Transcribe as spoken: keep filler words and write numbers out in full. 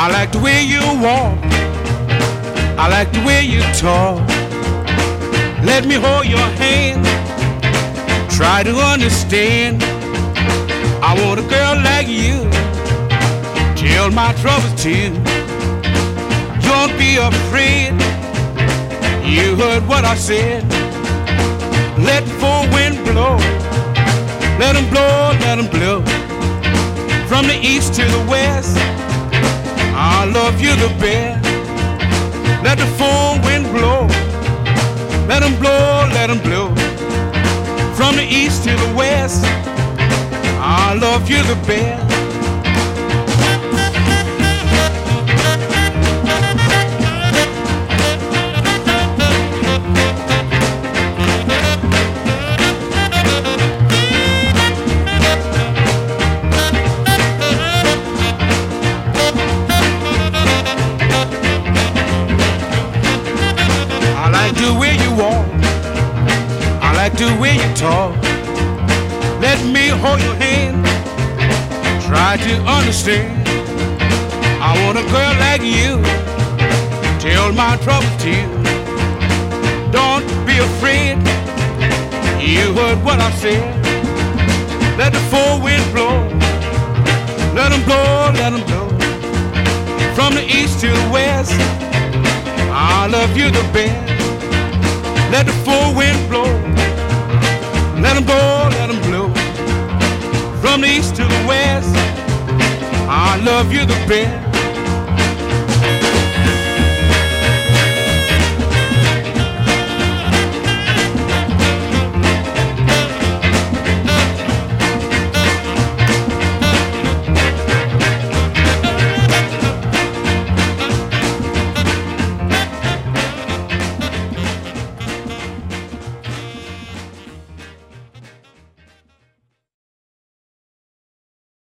I like the way you walk, I like the way you talk. Let me hold your hand, try to understand. I want a girl like you, tell my troubles too. Don't be afraid, you heard what I said. Let the full wind blow, let them blow, let them blow. From the east to the west, I love you the best. Let the full wind blow, let them blow, let them blow. From the east to the west, I love you the best. I like the way you walk, I like the way you talk. Let me hold your hand, try to understand. I want a girl like you, tell my troubles to you. Don't be afraid, you heard what I said. Let the full wind blow, let them blow, let them blow. From the east to the west, I love you the best. Let the full wind blow, let them blow, let them blow. From the east to the west, I love you the best.